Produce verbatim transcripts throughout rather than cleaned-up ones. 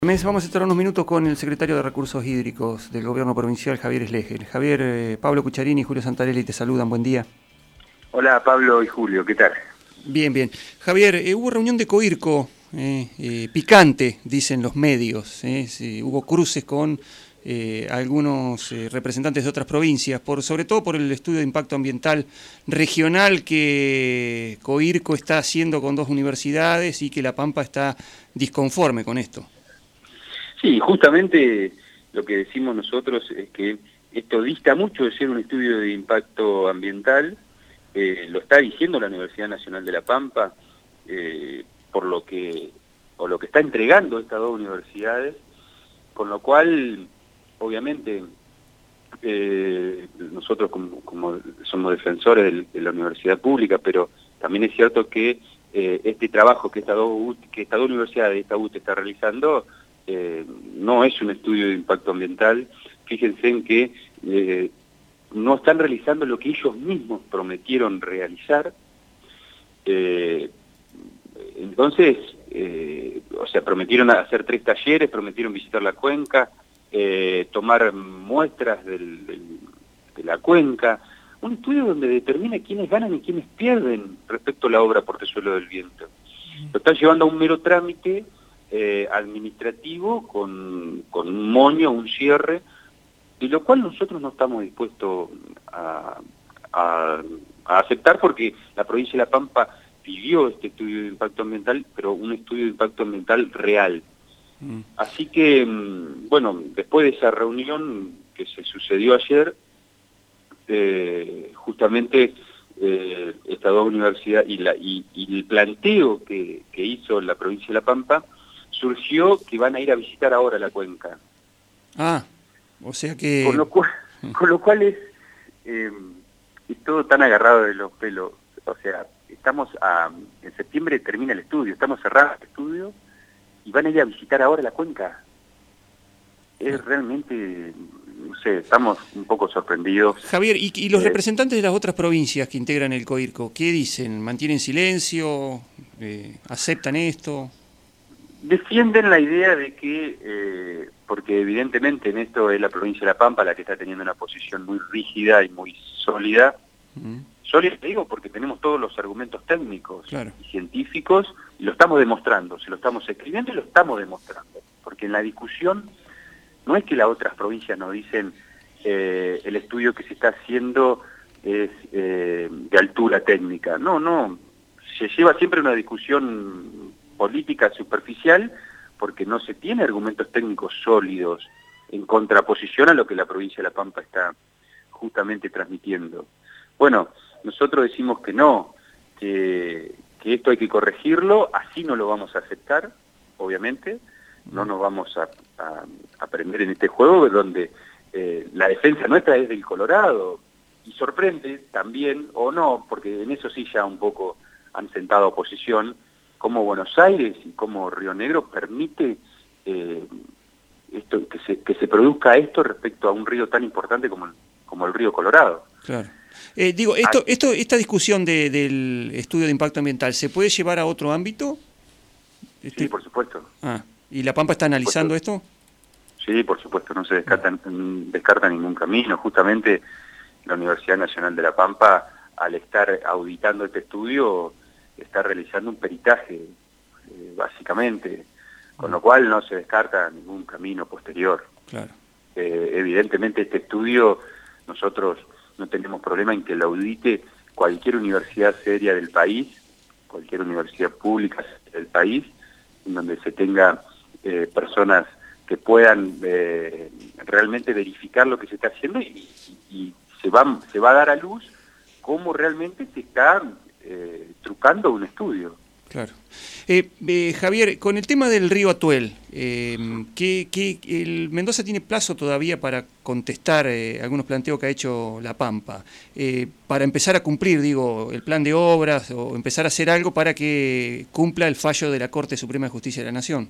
Mes, vamos a estar unos minutos con el secretario de Recursos Hídricos del Gobierno Provincial, Javier Schlegel. Javier, eh, Pablo Cucharini y Julio Santarelli te saludan, buen día. Hola Pablo y Julio, ¿qué tal? Bien, bien. Javier, eh, hubo reunión de COIRCO, eh, eh, picante, dicen los medios. Eh, sí, hubo cruces con eh, algunos eh, representantes de otras provincias, por, sobre todo por el estudio de impacto ambiental regional que COIRCO está haciendo con dos universidades y que La Pampa está disconforme con esto. Sí, justamente lo que decimos nosotros es que esto dista mucho de ser un estudio de impacto ambiental, eh, lo está diciendo la Universidad Nacional de La Pampa, eh, por lo que, o lo que está entregando estas dos universidades, con lo cual, obviamente, eh, nosotros como, como somos defensores de, de la universidad pública, pero también es cierto que eh, este trabajo que estas dos, que esta dos universidades, esta U T E está realizando, Eh, no es un estudio de impacto ambiental. Fíjense en que eh, no están realizando lo que ellos mismos prometieron realizar. Eh, entonces, eh, o sea, prometieron hacer tres talleres, prometieron visitar la cuenca, eh, tomar muestras del, del, de la cuenca, un estudio donde determina quiénes ganan y quiénes pierden respecto a la obra Portezuelo del Viento. Lo están llevando a un mero trámite Eh, administrativo con, con un moño, un cierre, y lo cual nosotros no estamos dispuestos a, a, a aceptar, porque la provincia de La Pampa pidió este estudio de impacto ambiental, pero un estudio de impacto ambiental real. Mm. Así que, bueno, después de esa reunión que se sucedió ayer, eh, justamente eh, estas dos universidades y, la, y, y el planteo que, que hizo la provincia de La Pampa, surgió que van a ir a visitar ahora la cuenca. Ah, o sea que... Con lo cual, con lo cual es, eh, es todo tan agarrado de los pelos. O sea, estamos a, en septiembre termina el estudio, estamos cerrados el estudio y van a ir a visitar ahora la cuenca. Es realmente, no sé, estamos un poco sorprendidos. Javier, ¿y, y los eh, representantes de las otras provincias que integran el COIRCO, qué dicen? ¿Mantienen silencio? Eh, ¿Aceptan esto? Defienden la idea de que, eh, porque evidentemente en esto es la provincia de La Pampa la que está teniendo una posición muy rígida y muy sólida. Mm. Sólida, digo, porque tenemos todos los argumentos técnicos, claro, y científicos, y lo estamos demostrando, se lo estamos escribiendo y lo estamos demostrando. Porque en la discusión no es que las otras provincias nos dicen eh, el estudio que se está haciendo es eh, de altura técnica. No, no, se lleva siempre una discusión política superficial, porque no se tiene argumentos técnicos sólidos en contraposición a lo que la provincia de La Pampa está justamente transmitiendo. Bueno, nosotros decimos que no, que, que esto hay que corregirlo, así no lo vamos a aceptar, obviamente, no nos vamos a, a, a prender en este juego donde eh, la defensa nuestra es del Colorado, y sorprende también, o no, porque en eso sí ya un poco han sentado oposición, cómo Buenos Aires y cómo Río Negro permite eh, esto, que, se, que se produzca esto respecto a un río tan importante como el, como el río Colorado. Claro. Eh, digo, esto, esto, esta discusión de, del estudio de impacto ambiental, ¿se puede llevar a otro ámbito? Este... Sí, por supuesto. Ah, ¿y La Pampa está analizando esto? Sí, por supuesto, no se descarta, descarta ningún camino. Justamente la Universidad Nacional de La Pampa, al estar auditando este estudio, está realizando un peritaje, eh, básicamente, con lo cual no se descarta ningún camino posterior. Claro. Eh, evidentemente este estudio, nosotros no tenemos problema en que lo audite cualquier universidad seria del país, cualquier universidad pública del país, en donde se tenga eh, personas que puedan eh, realmente verificar lo que se está haciendo y, y, y se, va, se va a dar a luz cómo realmente se está Eh, trucando un estudio. Claro. Eh, eh, Javier, con el tema del río Atuel, eh, ¿qué, qué, el Mendoza tiene plazo todavía para contestar eh, algunos planteos que ha hecho La Pampa, eh, para empezar a cumplir, digo, el plan de obras o empezar a hacer algo para que cumpla el fallo de la Corte Suprema de Justicia de la Nación?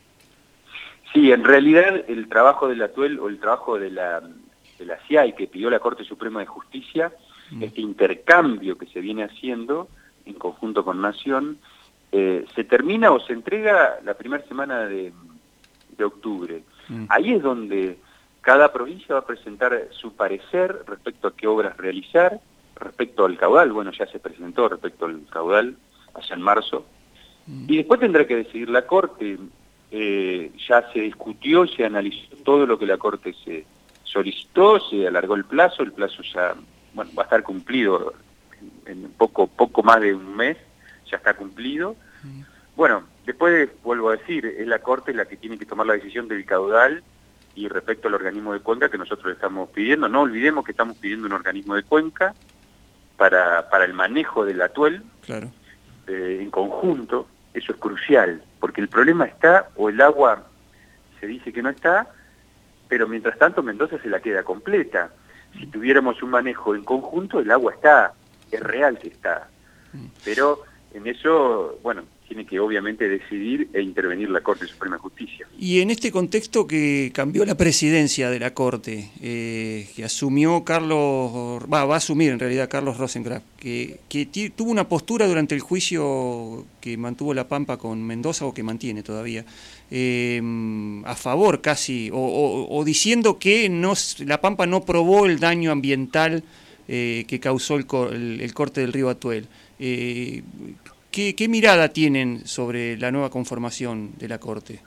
Sí, en realidad el trabajo del Atuel o el trabajo de la, de la C I A I que pidió la Corte Suprema de Justicia, este intercambio que se viene haciendo en conjunto con Nación, eh, se termina o se entrega la primera semana de, de octubre. Mm. Ahí es donde cada provincia va a presentar su parecer respecto a qué obras realizar, respecto al caudal. Bueno, ya se presentó respecto al caudal allá en marzo. Mm. Y después tendrá que decidir la Corte. Eh, ya se discutió, se analizó todo lo que la Corte se solicitó, se alargó el plazo, el plazo ya, bueno, va a estar cumplido en poco, poco más de un mes, ya está cumplido. Mm. Bueno, después vuelvo a decir, es la Corte la que tiene que tomar la decisión del caudal y respecto al organismo de cuenca que nosotros le estamos pidiendo. No olvidemos que estamos pidiendo un organismo de cuenca para, para el manejo del atuel, claro. eh, en conjunto. Eso es crucial, porque el problema está, o el agua se dice que no está, pero mientras tanto Mendoza se la queda completa. Si tuviéramos un manejo en conjunto, el agua está, es real que está. Pero en eso, bueno, tiene que obviamente decidir e intervenir la Corte Suprema de Justicia. Y en este contexto que cambió la presidencia de la Corte, eh, que asumió Carlos, va, va a asumir en realidad Carlos Rosenkrantz, que, que tuvo una postura durante el juicio que mantuvo La Pampa con Mendoza, o que mantiene todavía, eh, a favor casi, o, o, o diciendo que no, La Pampa no probó el daño ambiental eh, que causó el, el, el corte del río Atuel. Eh, ¿Qué, ¿Qué mirada tienen sobre la nueva conformación de la Corte?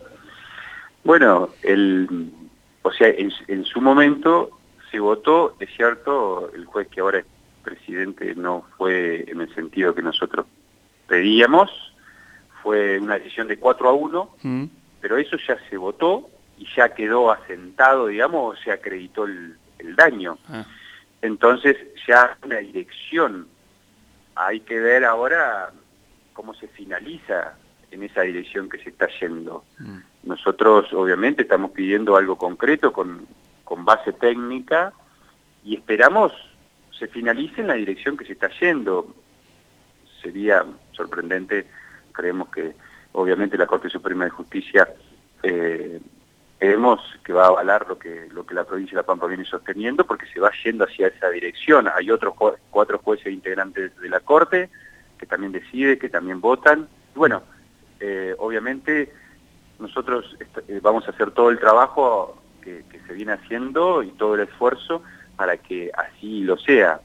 Bueno, el, o sea, en, en su momento se votó, es cierto, el juez que ahora es presidente no fue en el sentido que nosotros pedíamos, fue una decisión de cuatro a uno, mm. pero eso ya se votó y ya quedó asentado, digamos, o se acreditó el, el daño. Ah. Entonces ya una dirección, hay que ver ahora cómo se finaliza en esa dirección que se está yendo. Mm. Nosotros obviamente estamos pidiendo algo concreto con, con base técnica y esperamos se finalice en la dirección que se está yendo. Sería sorprendente, creemos que obviamente la Corte Suprema de Justicia eh, creemos que va a avalar lo que, lo que la provincia de La Pampa viene sosteniendo, porque se va yendo hacia esa dirección. Hay otros jue cuatro jueces integrantes de la Corte que también deciden, que también votan. Bueno, eh, obviamente nosotros eh, vamos a hacer todo el trabajo que, que se viene haciendo y todo el esfuerzo para que así lo sea.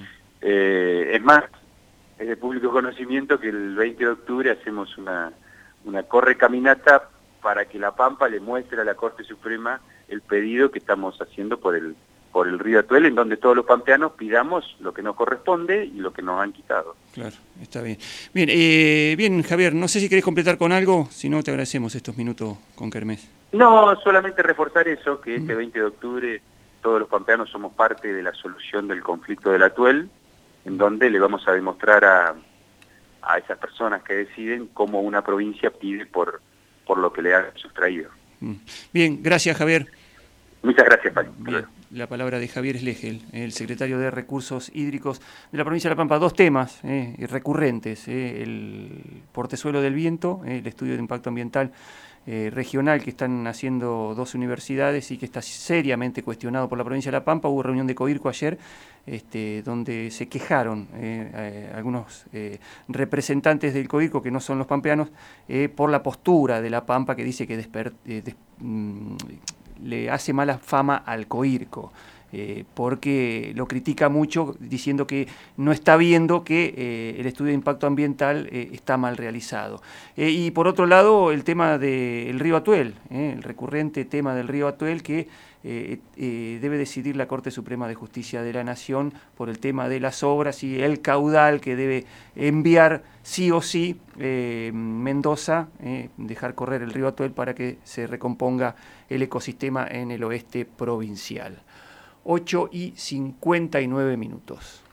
Eh, es más, es de público conocimiento que el veinte de octubre hacemos una, una correcaminata para que La Pampa le muestre a la Corte Suprema el pedido que estamos haciendo por el por el río Atuel, en donde todos los pampeanos pidamos lo que nos corresponde y lo que nos han quitado. Claro, está bien. Bien, eh, bien, Javier, no sé si querés completar con algo, si no te agradecemos estos minutos con Kermés. No, solamente reforzar eso, que este veinte de octubre todos los pampeanos somos parte de la solución del conflicto del Atuel, en donde le vamos a demostrar a, a esas personas que deciden cómo una provincia pide por, por lo que le han sustraído. Bien, gracias, Javier. Muchas gracias, Pali. Bien, la palabra de Javier Schlegel, el secretario de Recursos Hídricos de la provincia de La Pampa. Dos temas eh, recurrentes, eh, el portezuelo del viento, eh, el estudio de impacto ambiental eh, regional que están haciendo dos universidades y que está seriamente cuestionado por la provincia de La Pampa. Hubo reunión de COIRCO ayer, este, donde se quejaron eh, eh, algunos eh, representantes del COIRCO, que no son los pampeanos, eh, por la postura de La Pampa, que dice que desper, eh, des, mm, le hace mala fama al COIRCO, eh, porque lo critica mucho diciendo que no está viendo que eh, el estudio de impacto ambiental eh, está mal realizado. Eh, y por otro lado, el tema del río Atuel, eh, el recurrente tema del río Atuel, que eh, eh, debe decidir la Corte Suprema de Justicia de la Nación por el tema de las obras y el caudal que debe enviar sí o sí eh, Mendoza, eh, dejar correr el río Atuel para que se recomponga el ecosistema en el oeste provincial. ocho y cincuenta y nueve minutos.